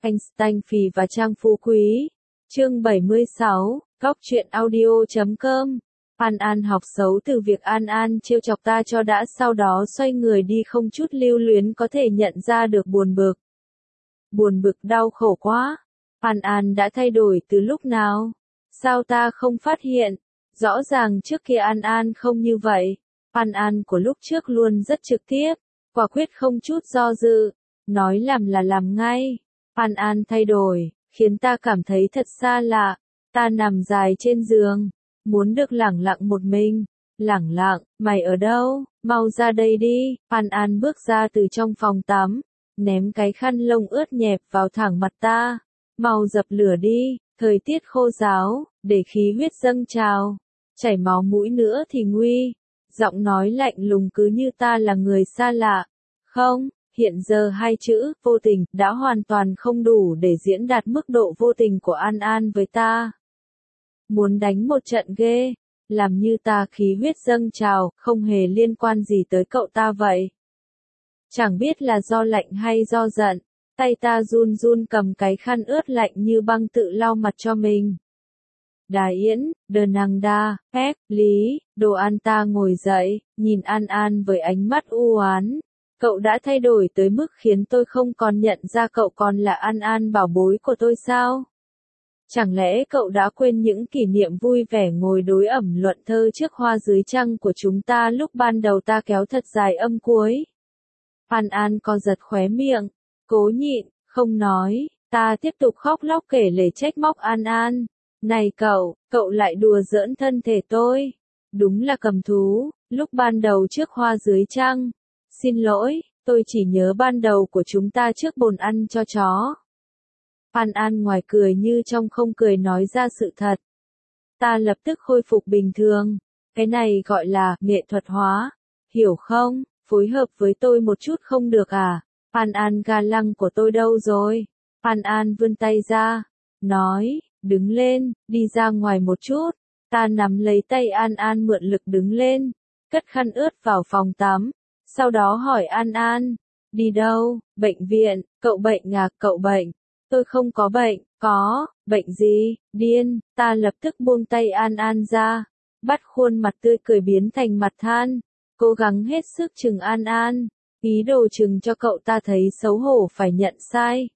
Einstein Phì và Trang Phú Quý. Chương 76, Góc truyện audio.com. An An học xấu từ việc An An trêu chọc ta cho đã, sau đó xoay người đi không chút lưu luyến, có thể nhận ra được buồn bực. Buồn bực, đau khổ quá. An An đã thay đổi từ lúc nào? Sao ta không phát hiện? Rõ ràng trước kia An An không như vậy. An An của lúc trước luôn rất trực tiếp, quả quyết không chút do dự, nói làm là làm ngay. An An thay đổi, khiến ta cảm thấy thật xa lạ. Ta nằm dài trên giường, muốn được lẳng lặng một mình. Lẳng lặng, mày ở đâu? Mau ra đây đi. An An bước ra từ trong phòng tắm, ném cái khăn lông ướt nhẹp vào thẳng mặt ta. Mau dập lửa đi, thời tiết khô ráo, để khí huyết dâng trào. Chảy máu mũi nữa thì nguy. Giọng nói lạnh lùng cứ như ta là người xa lạ. Không, hiện giờ hai chữ, vô tình, đã hoàn toàn không đủ để diễn đạt mức độ vô tình của An An với ta. Muốn đánh một trận ghê, làm như ta khí huyết dâng trào, không hề liên quan gì tới cậu ta vậy. Chẳng biết là do lạnh hay do giận, tay ta run run cầm cái khăn ướt lạnh như băng tự lau mặt cho mình. Đà Yến, Đờ Nàng Đa, Phép, Lý, Đồ An. Ta ngồi dậy, nhìn An An với ánh mắt u oán. Cậu đã thay đổi tới mức khiến tôi không còn nhận ra cậu còn là An An bảo bối của tôi sao? Chẳng lẽ cậu đã quên những kỷ niệm vui vẻ ngồi đối ẩm luận thơ trước hoa dưới trăng của chúng ta lúc ban đầu ta kéo thật dài âm cuối? An An co giật khóe miệng, cố nhịn, không nói. Ta tiếp tục khóc lóc kể lể trách móc An An. Này cậu lại đùa giỡn thân thể tôi. Đúng là cầm thú, lúc ban đầu trước hoa dưới trăng. Xin lỗi, tôi chỉ nhớ ban đầu của chúng ta trước bồn ăn cho chó. An An ngoài cười như trong không cười nói ra sự thật. Ta lập tức khôi phục bình thường. Cái này gọi là nghệ thuật hóa. Hiểu không? Phối hợp với tôi một chút không được à? An An ga lăng của tôi đâu rồi? An An vươn tay ra, nói, đứng lên, đi ra ngoài một chút. Ta nắm lấy tay An An mượn lực đứng lên, cất khăn ướt vào phòng tắm. Sau đó hỏi An An, đi đâu? Bệnh viện. Cậu bệnh à? Cậu bệnh. Tôi không có bệnh. Có, bệnh gì? Điên. Ta lập tức buông tay An An ra, bắt khuôn mặt tươi cười biến thành mặt than, cố gắng hết sức chừng An An, ý đồ chừng cho cậu ta thấy xấu hổ phải nhận sai.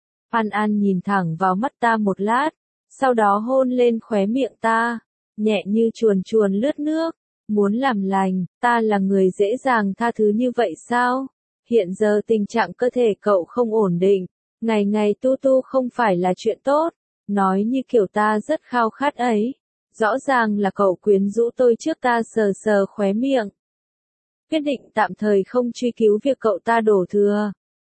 An An nhìn thẳng vào mắt ta một lát, sau đó hôn lên khóe miệng ta, nhẹ như chuồn chuồn lướt nước. Muốn làm lành, ta là người dễ dàng tha thứ như vậy sao? Hiện giờ tình trạng cơ thể cậu không ổn định, ngày ngày tu không phải là chuyện tốt. Nói như kiểu ta rất khao khát ấy. Rõ ràng là cậu quyến rũ tôi trước. Ta sờ sờ khóe miệng, quyết định tạm thời không truy cứu việc cậu ta đổ thừa.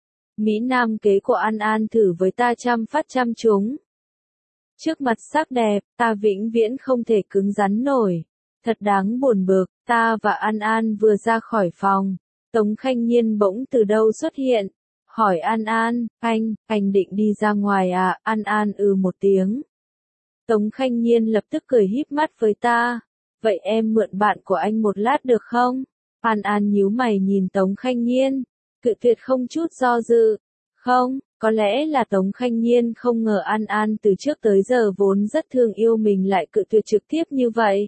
Mỹ Nam kế của An An thử với ta trăm phát trăm trúng. Trước mặt sắc đẹp, ta vĩnh viễn không thể cứng rắn nổi. Thật đáng buồn bực. Ta và An An vừa ra khỏi phòng, Tống Khanh Nhiên bỗng từ đâu xuất hiện, hỏi An An, anh định đi ra ngoài à? An An một tiếng. Tống Khanh Nhiên lập tức cười híp mắt với ta, vậy em mượn bạn của anh một lát được không? An An nhíu mày nhìn Tống Khanh Nhiên, cự tuyệt không chút do dự. Không, có lẽ là Tống Khanh Nhiên không ngờ An An từ trước tới giờ vốn rất thương yêu mình lại cự tuyệt trực tiếp như vậy.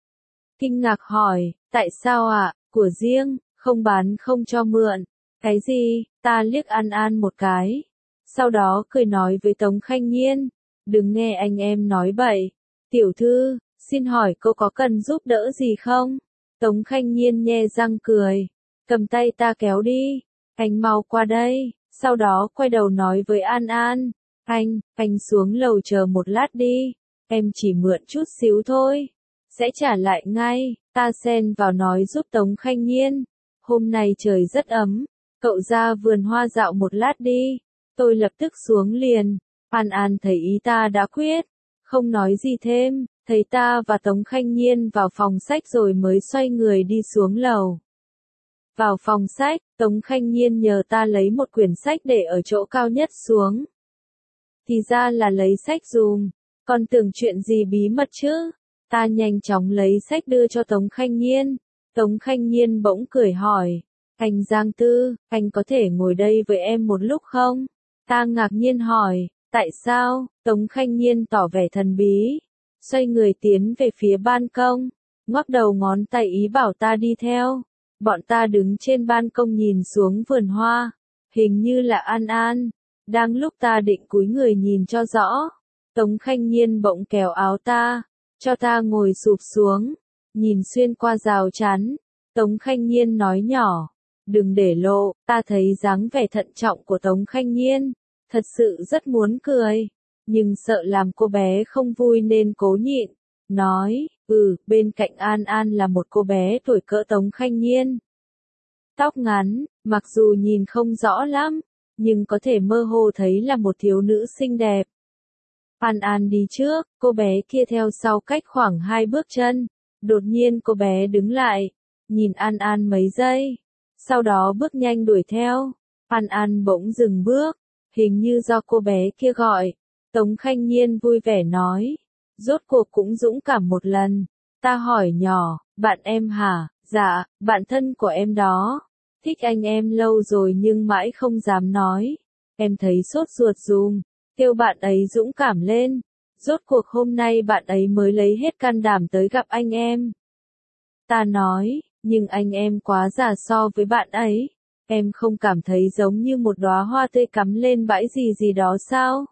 Kinh ngạc hỏi, tại sao ạ? Của riêng, không bán không cho mượn. Cái gì? Ta liếc An An một cái. Sau đó cười nói với Tống Khanh Nhiên, đừng nghe anh em nói bậy. Tiểu thư, xin hỏi cô có cần giúp đỡ gì không? Tống Khanh Nhiên nhe răng cười, cầm tay ta kéo đi. Anh mau qua đây. Sau đó quay đầu nói với An An, anh xuống lầu chờ một lát đi. Em chỉ mượn chút xíu thôi, sẽ trả lại ngay. Ta xen vào nói giúp Tống Khanh Nhiên, hôm nay trời rất ấm, cậu ra vườn hoa dạo một lát đi. Tôi lập tức xuống liền. An An thấy ý ta đã quyết, không nói gì thêm, thấy ta và Tống Khanh Nhiên vào phòng sách rồi mới xoay người đi xuống lầu. Vào phòng sách, Tống Khanh Nhiên nhờ ta lấy một quyển sách để ở chỗ cao nhất xuống. Thì ra là lấy sách dùm, còn tưởng chuyện gì bí mật chứ. Ta nhanh chóng lấy sách đưa cho Tống Khanh Nhiên. Tống Khanh Nhiên bỗng cười hỏi, anh Giang Tư, anh có thể ngồi đây với em một lúc không? Ta ngạc nhiên hỏi, tại sao? Tống Khanh Nhiên tỏ vẻ thần bí, xoay người tiến về phía ban công, ngoắc đầu ngón tay ý bảo ta đi theo. Bọn ta đứng trên ban công nhìn xuống vườn hoa, hình như là An An. Đang lúc ta định cúi người nhìn cho rõ, Tống Khanh Nhiên bỗng kéo áo ta, cho ta ngồi sụp xuống, nhìn xuyên qua rào chắn. Tống Khanh Nhiên nói nhỏ, đừng để lộ. Ta thấy dáng vẻ thận trọng của Tống Khanh Nhiên, thật sự rất muốn cười, nhưng sợ làm cô bé không vui nên cố nhịn, nói, bên cạnh An An là một cô bé tuổi cỡ Tống Khanh Nhiên. Tóc ngắn, mặc dù nhìn không rõ lắm, nhưng có thể mơ hồ thấy là một thiếu nữ xinh đẹp. An An đi trước, cô bé kia theo sau cách khoảng 2 bước chân. Đột nhiên cô bé đứng lại, nhìn An An mấy giây, sau đó bước nhanh đuổi theo. An An bỗng dừng bước, hình như do cô bé kia gọi. Tống Khanh Nhiên vui vẻ nói, rốt cuộc cũng dũng cảm một lần. Ta hỏi nhỏ, bạn em hả? Dạ, bạn thân của em đó. Thích anh em lâu rồi nhưng mãi không dám nói. Em thấy sốt ruột dùm, kêu bạn ấy dũng cảm lên. Rốt cuộc hôm nay bạn ấy mới lấy hết can đảm tới gặp anh em. Ta nói, nhưng anh em quá già so với bạn ấy. Em không cảm thấy giống như một đóa hoa tươi cắm lên bãi gì gì đó sao?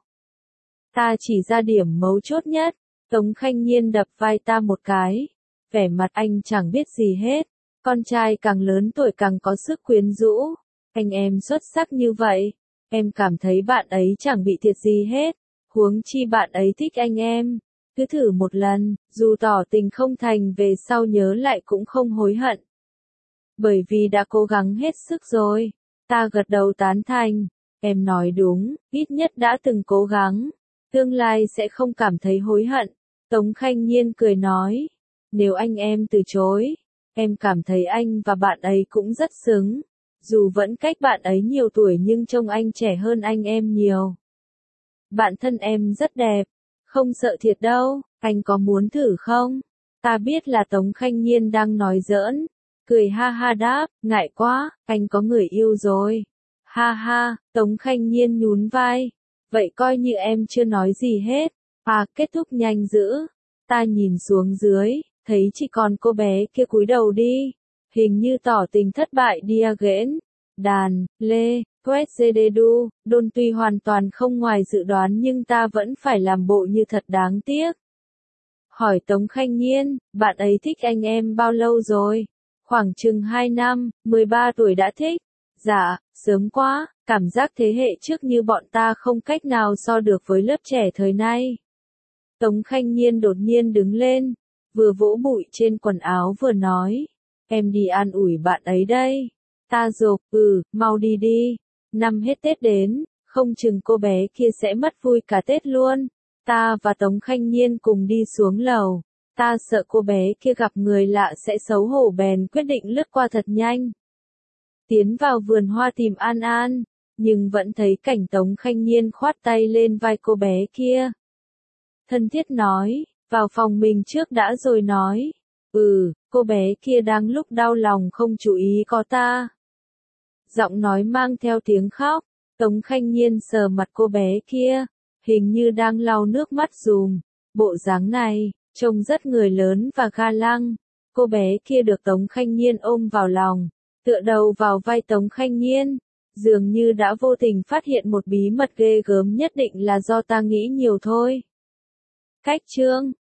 Ta chỉ ra điểm mấu chốt nhất. Tống Khanh Nhiên đập vai ta một cái. Vẻ mặt anh chẳng biết gì hết. Con trai càng lớn tuổi càng có sức quyến rũ. Anh em xuất sắc như vậy. Em cảm thấy bạn ấy chẳng bị thiệt gì hết. Huống chi bạn ấy thích anh em. Cứ thử một lần, dù tỏ tình không thành về sau nhớ lại cũng không hối hận. Bởi vì đã cố gắng hết sức rồi. Ta gật đầu tán thành. Em nói đúng, ít nhất đã từng cố gắng. Tương lai sẽ không cảm thấy hối hận. Tống Khanh Nhiên cười nói. Nếu anh em từ chối, em cảm thấy anh và bạn ấy cũng rất xứng. Dù vẫn cách bạn ấy nhiều tuổi nhưng trông anh trẻ hơn anh em nhiều. Bạn thân em rất đẹp. Không sợ thiệt đâu, anh có muốn thử không? Ta biết là Tống Khanh Nhiên đang nói giỡn. Cười ha ha đáp, ngại quá, anh có người yêu rồi. Ha ha, Tống Khanh Nhiên nhún vai. Vậy coi như em chưa nói gì hết. Kết thúc nhanh dữ. Ta nhìn xuống dưới, thấy chỉ còn cô bé kia cúi đầu đi. Hình như tỏ tình thất bại Diagen. Đàn, Lê, Quét Zededu, Đôn tuy hoàn toàn không ngoài dự đoán nhưng ta vẫn phải làm bộ như thật đáng tiếc. Hỏi Tống Khanh Nhiên, bạn ấy thích anh em bao lâu rồi? Khoảng chừng 2 năm, 13 tuổi đã thích. Dạ, sớm quá, cảm giác thế hệ trước như bọn ta không cách nào so được với lớp trẻ thời nay. Tống Khanh Nhiên đột nhiên đứng lên, vừa vỗ bụi trên quần áo vừa nói, em đi an ủi bạn ấy đây. Ta rộp, mau đi đi, năm hết Tết đến, không chừng cô bé kia sẽ mất vui cả Tết luôn. Ta và Tống Khanh Nhiên cùng đi xuống lầu. Ta sợ cô bé kia gặp người lạ sẽ xấu hổ bèn quyết định lướt qua thật nhanh. Tiến vào vườn hoa tìm An An, nhưng vẫn thấy cảnh Tống Khanh Nhiên khoát tay lên vai cô bé kia. Thân thiết nói, vào phòng mình trước đã rồi nói. Cô bé kia đang lúc đau lòng không chú ý có ta. Giọng nói mang theo tiếng khóc, Tống Khanh Nhiên sờ mặt cô bé kia, hình như đang lau nước mắt dùm. Bộ dáng này, trông rất người lớn và ga lăng. Cô bé kia được Tống Khanh Nhiên ôm vào lòng, tựa đầu vào vai Tống Khanh Nhiên, dường như đã vô tình phát hiện một bí mật ghê gớm, nhất định là do ta nghĩ nhiều thôi. Cách chương